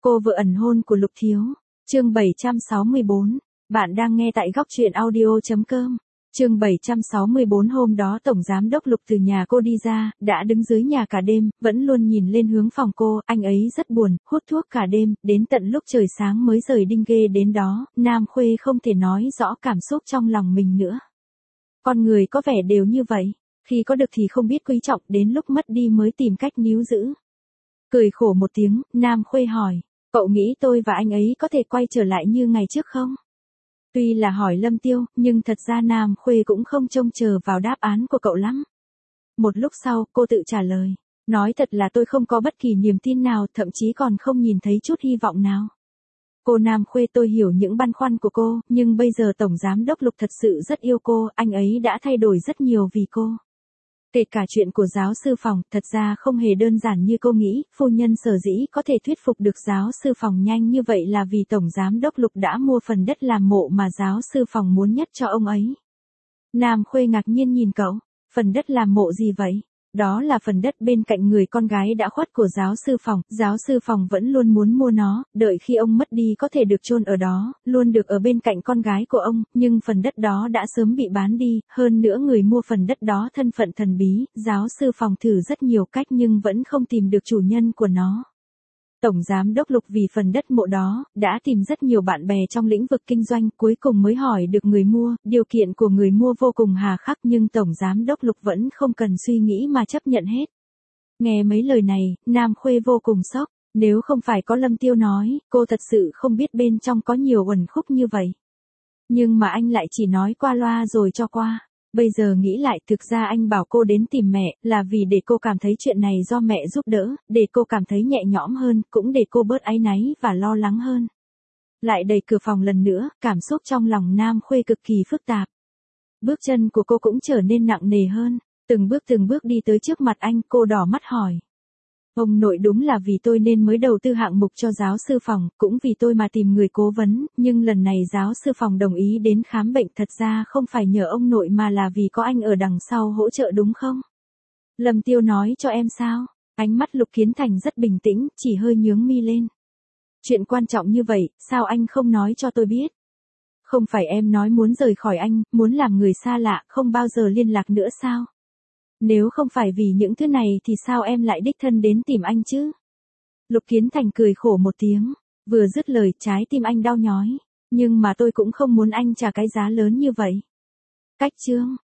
Cô vợ ẩn hôn của Lục Thiếu. Chương 764. Bạn đang nghe tại góc truyện audio.com. Chương 764. Hôm đó Tổng Giám đốc Lục từ nhà cô đi ra, đã đứng dưới nhà cả đêm, vẫn luôn nhìn lên hướng phòng cô, anh ấy rất buồn, hút thuốc cả đêm, đến tận lúc trời sáng mới rời Đinh Ghê đến đó, Nam Khuê không thể nói rõ cảm xúc trong lòng mình nữa. Con người có vẻ đều như vậy, khi có được thì không biết quý trọng, đến lúc mất đi mới tìm cách níu giữ. Cười khổ một tiếng, Nam Khuê hỏi, cậu nghĩ tôi và anh ấy có thể quay trở lại như ngày trước không? Tuy là hỏi Lâm Tiêu, nhưng thật ra Nam Khuê cũng không trông chờ vào đáp án của cậu lắm. Một lúc sau, cô tự trả lời, nói thật là tôi không có bất kỳ niềm tin nào, thậm chí còn không nhìn thấy chút hy vọng nào. Cô Nam Khuê, tôi hiểu những băn khoăn của cô, nhưng bây giờ Tổng Giám đốc Lục thật sự rất yêu cô, anh ấy đã thay đổi rất nhiều vì cô. Kể cả chuyện của giáo sư Phòng, thật ra không hề đơn giản như cô nghĩ, phu nhân sở dĩ có thể thuyết phục được giáo sư Phòng nhanh như vậy là vì Tổng Giám đốc Lục đã mua phần đất làm mộ mà giáo sư Phòng muốn nhất cho ông ấy. Nam Khuê ngạc nhiên nhìn cậu, phần đất làm mộ gì vậy? Đó là phần đất bên cạnh người con gái đã khuất của giáo sư Phòng vẫn luôn muốn mua nó, đợi khi ông mất đi có thể được chôn ở đó, luôn được ở bên cạnh con gái của ông, nhưng phần đất đó đã sớm bị bán đi, hơn nữa người mua phần đất đó thân phận thần bí, giáo sư Phòng thử rất nhiều cách nhưng vẫn không tìm được chủ nhân của nó. Tổng Giám đốc Lục vì phần đất mộ đó, đã tìm rất nhiều bạn bè trong lĩnh vực kinh doanh, cuối cùng mới hỏi được người mua, điều kiện của người mua vô cùng hà khắc nhưng Tổng Giám đốc Lục vẫn không cần suy nghĩ mà chấp nhận hết. Nghe mấy lời này, Nam Khuê vô cùng sốc, nếu không phải có Lâm Tiêu nói, cô thật sự không biết bên trong có nhiều uẩn khúc như vậy. Nhưng mà anh lại chỉ nói qua loa rồi cho qua. Bây giờ nghĩ lại, thực ra anh bảo cô đến tìm mẹ, là vì để cô cảm thấy chuyện này do mẹ giúp đỡ, để cô cảm thấy nhẹ nhõm hơn, cũng để cô bớt áy náy và lo lắng hơn. Lại đẩy cửa phòng lần nữa, cảm xúc trong lòng Nam Khuê cực kỳ phức tạp. Bước chân của cô cũng trở nên nặng nề hơn, từng bước đi tới trước mặt anh, cô đỏ mắt hỏi. Ông nội, đúng là vì tôi nên mới đầu tư hạng mục cho giáo sư Phòng, cũng vì tôi mà tìm người cố vấn, nhưng lần này giáo sư Phòng đồng ý đến khám bệnh, thật ra không phải nhờ ông nội mà là vì có anh ở đằng sau hỗ trợ đúng không? Lâm Tiêu nói cho em sao? Ánh mắt Lục Kiến Thành rất bình tĩnh, chỉ hơi nhướng mi lên. Chuyện quan trọng như vậy, sao anh không nói cho tôi biết? Không phải em nói muốn rời khỏi anh, muốn làm người xa lạ, không bao giờ liên lạc nữa sao? Nếu không phải vì những thứ này thì sao em lại đích thân đến tìm anh chứ? Lục Kiến Thành cười khổ một tiếng, vừa dứt lời trái tim anh đau nhói, nhưng mà tôi cũng không muốn anh trả cái giá lớn như vậy. Cách chương